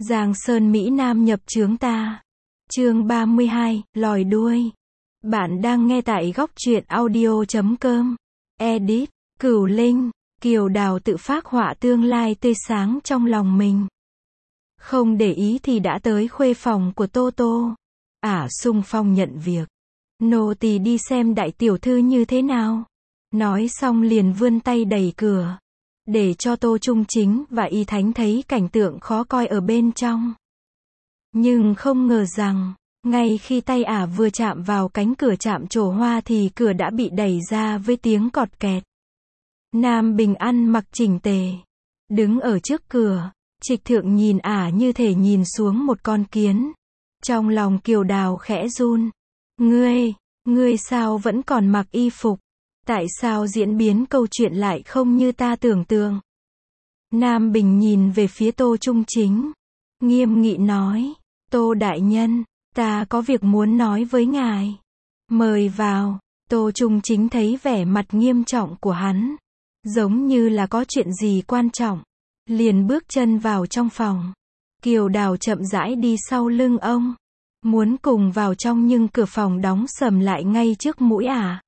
Giang Sơn Mỹ Nam nhập chướng ta. Chương 32, lòi đuôi. Bạn đang nghe tại góc truyện audio.com. Edit, Cửu Linh, Kiều Đào tự phác họa tương lai tươi sáng trong lòng mình. Không để ý thì đã tới khuê phòng của Tô Tô. Xung phong nhận việc. Nô tỳ đi xem đại tiểu thư như thế nào. Nói xong liền vươn tay đẩy cửa. Để cho Tô Trung Chính và Y Thánh thấy cảnh tượng khó coi ở bên trong. Nhưng không ngờ rằng, ngay khi tay vừa chạm vào cánh cửa chạm trổ hoa thì cửa đã bị đẩy ra với tiếng cọt kẹt. Nam Bình ăn mặc chỉnh tề. Đứng ở trước cửa, Trịch Thượng nhìn như thể nhìn xuống một con kiến. Trong lòng Kiều Đào khẽ run. Ngươi sao vẫn còn mặc y phục? Tại sao diễn biến câu chuyện lại không như ta tưởng tượng? Nam Bình nhìn về phía Tô Trung Chính. Nghiêm nghị nói, Tô đại nhân, ta có việc muốn nói với ngài. Mời vào. Tô Trung Chính thấy vẻ mặt nghiêm trọng của hắn. Giống như là có chuyện gì quan trọng. Liền bước chân vào trong phòng. Kiều Đào chậm rãi đi sau lưng ông. Muốn cùng vào trong nhưng cửa phòng đóng sầm lại ngay trước mũi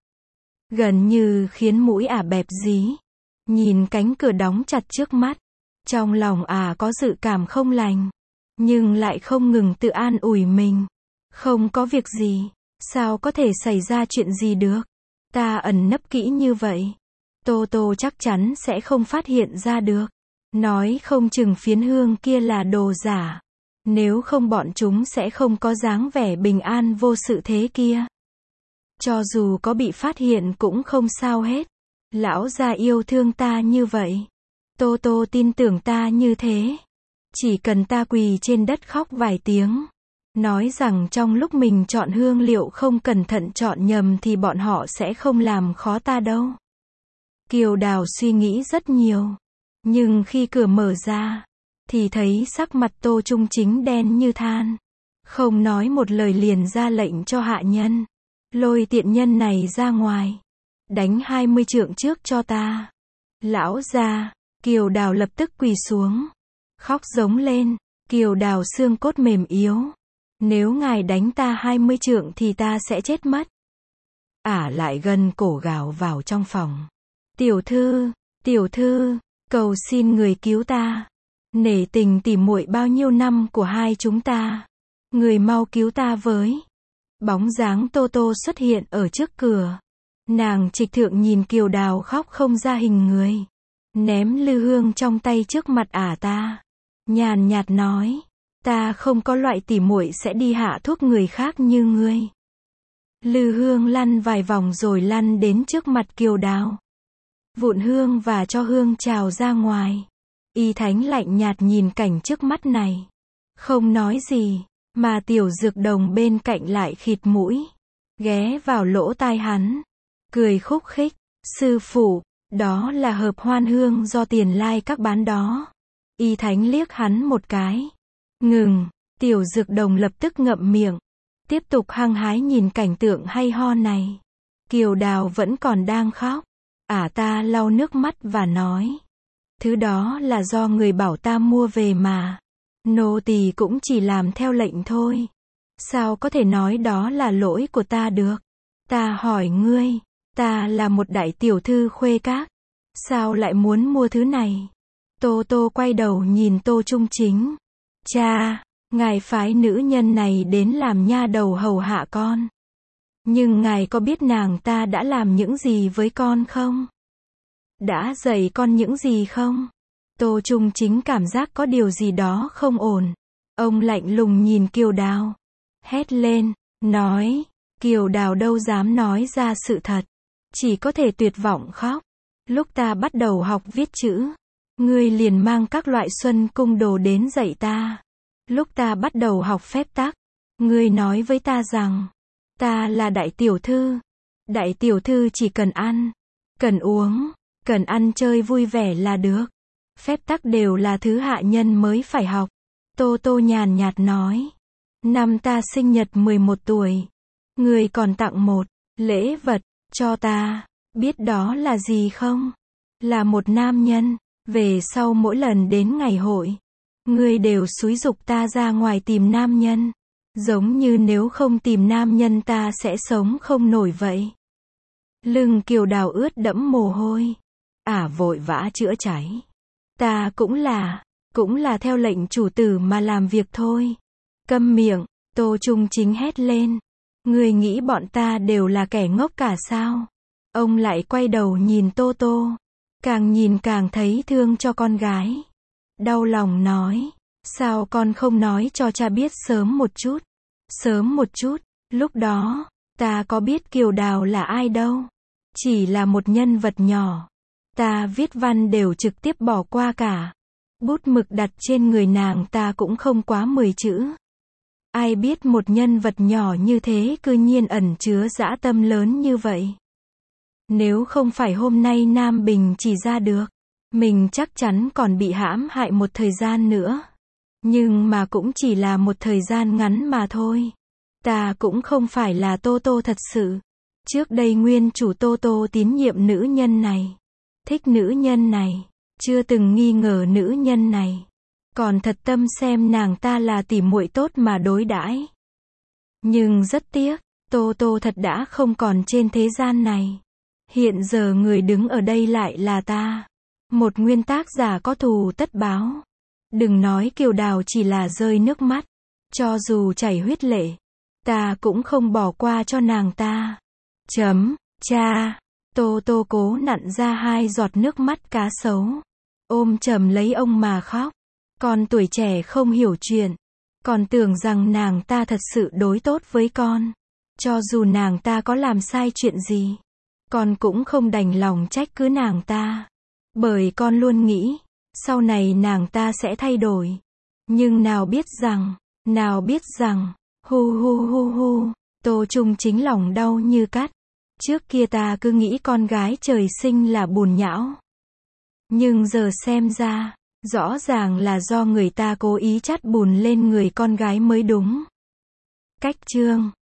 gần như khiến mũi bẹp dí. Nhìn cánh cửa đóng chặt trước mắt. Trong lòng có dự cảm không lành. Nhưng lại không ngừng tự an ủi mình. Không có việc gì. Sao có thể xảy ra chuyện gì được? Ta ẩn nấp kỹ như vậy. Tô Tô chắc chắn sẽ không phát hiện ra được. Nói không chừng phiến hương kia là đồ giả. Nếu không bọn chúng sẽ không có dáng vẻ bình an vô sự thế kia. Cho dù có bị phát hiện cũng không sao hết. Lão gia yêu thương ta như vậy. Tô Tô tin tưởng ta như thế. Chỉ cần ta quỳ trên đất khóc vài tiếng. Nói rằng trong lúc mình chọn hương liệu không cẩn thận chọn nhầm thì bọn họ sẽ không làm khó ta đâu. Kiều Đào suy nghĩ rất nhiều. Nhưng khi cửa mở ra, thì thấy sắc mặt Tô Trung Chính đen như than. Không nói một lời liền ra lệnh cho hạ nhân. Lôi tiện nhân này ra ngoài. Đánh 20 trượng trước cho ta. Lão gia. Kiều Đào lập tức quỳ xuống. Khóc giống lên. Kiều Đào xương cốt mềm yếu. Nếu ngài đánh ta 20 trượng thì ta sẽ chết mất. Lại gần cổ gào vào trong phòng. Tiểu thư, cầu xin người cứu ta. Nể tình tỉ muội bao nhiêu năm của hai chúng ta. Người mau cứu ta với. Bóng dáng Tô Tô xuất hiện ở trước cửa. Nàng Trịch Thượng nhìn Kiều Đào khóc không ra hình người. Ném lư hương trong tay trước mặt ta. Nhàn nhạt nói. Ta không có loại tỉ muội sẽ đi hạ thuốc người khác như ngươi. Lư hương lăn vài vòng rồi lăn đến trước mặt Kiều Đào. Vụn hương và cho hương trào ra ngoài. Y Thánh lạnh nhạt nhìn cảnh trước mắt này. Không nói gì. Mà Tiểu Dược Đồng bên cạnh lại khịt mũi. Ghé vào lỗ tai hắn. Cười khúc khích. Sư phụ, đó là hợp hoan hương do Tiền Lai các bán đó. Y Thánh liếc hắn một cái. Ngừng. Tiểu Dược Đồng lập tức ngậm miệng. Tiếp tục hăng hái nhìn cảnh tượng hay ho này. Kiều Đào vẫn còn đang khóc. Ta lau nước mắt và nói. Thứ đó là do người bảo ta mua về mà. Nô tỳ cũng chỉ làm theo lệnh thôi. Sao có thể nói đó là lỗi của ta được? Ta hỏi ngươi, ta là một đại tiểu thư khuê các. Sao lại muốn mua thứ này? Tô Tô quay đầu nhìn Tô Trung Chính. Cha, ngài phái nữ nhân này đến làm nha đầu hầu hạ con. Nhưng ngài có biết nàng ta đã làm những gì với con không? Đã dạy con những gì không? Tô Trung Chính cảm giác có điều gì đó không ổn. Ông lạnh lùng nhìn Kiều Đào. Hét lên, nói. Kiều Đào đâu dám nói ra sự thật. Chỉ có thể tuyệt vọng khóc. Lúc ta bắt đầu học viết chữ. Ngươi liền mang các loại xuân cung đồ đến dạy ta. Lúc ta bắt đầu học phép tắc. Ngươi nói với ta rằng. Ta là đại tiểu thư. Đại tiểu thư chỉ cần ăn. Cần uống. Cần ăn chơi vui vẻ là được. Phép tắc đều là thứ hạ nhân mới phải học. Tô Tô nhàn nhạt nói. Năm ta sinh nhật 11 tuổi. Người còn tặng một lễ vật cho ta. Biết đó là gì không? Là một nam nhân. Về sau mỗi lần đến ngày hội. Ngươi đều xúi giục ta ra ngoài tìm nam nhân. Giống như nếu không tìm nam nhân ta sẽ sống không nổi vậy. Lưng Kiều Đào ướt đẫm mồ hôi. Vội vã chữa cháy. Ta cũng là theo lệnh chủ tử mà làm việc thôi. Câm miệng, Tô Trung Chính hét lên. Ngươi nghĩ bọn ta đều là kẻ ngốc cả sao? Ông lại quay đầu nhìn Tô Tô. Càng nhìn càng thấy thương cho con gái. Đau lòng nói. Sao con không nói cho cha biết sớm một chút? Sớm một chút, lúc đó, ta có biết Kiều Đào là ai đâu. Chỉ là một nhân vật nhỏ. Ta viết văn đều trực tiếp bỏ qua cả. Bút mực đặt trên người nàng ta cũng không quá 10 chữ. Ai biết một nhân vật nhỏ như thế cư nhiên ẩn chứa dã tâm lớn như vậy. Nếu không phải hôm nay Nam Bình chỉ ra được, mình chắc chắn còn bị hãm hại một thời gian nữa. Nhưng mà cũng chỉ là một thời gian ngắn mà thôi. Ta cũng không phải là Tô Tô thật sự. Trước đây nguyên chủ Tô Tô tín nhiệm nữ nhân này. Thích nữ nhân này. Chưa từng nghi ngờ nữ nhân này. Còn thật tâm xem nàng ta là tỉ muội tốt mà đối đãi. Nhưng rất tiếc, Tô Tô thật đã không còn trên thế gian này. Hiện giờ người đứng ở đây lại là ta. Một nguyên tác giả có thù tất báo. Đừng nói Kiều Đào chỉ là rơi nước mắt. Cho dù chảy huyết lệ, ta cũng không bỏ qua cho nàng ta. Cha. Tô Tô cố nặn ra 2 giọt nước mắt cá sấu. Ôm chầm lấy ông mà khóc. Con tuổi trẻ không hiểu chuyện. Còn tưởng rằng nàng ta thật sự đối tốt với con. Cho dù nàng ta có làm sai chuyện gì, con cũng không đành lòng trách cứ nàng ta. Bởi con luôn nghĩ, sau này nàng ta sẽ thay đổi. Nhưng nào biết rằng, hu, Tô Trung Chính lòng đau như cắt. Trước kia ta cứ nghĩ con gái trời sinh là bùn nhão. Nhưng giờ xem ra, rõ ràng là do người ta cố ý chát bùn lên người con gái mới đúng. Cách chương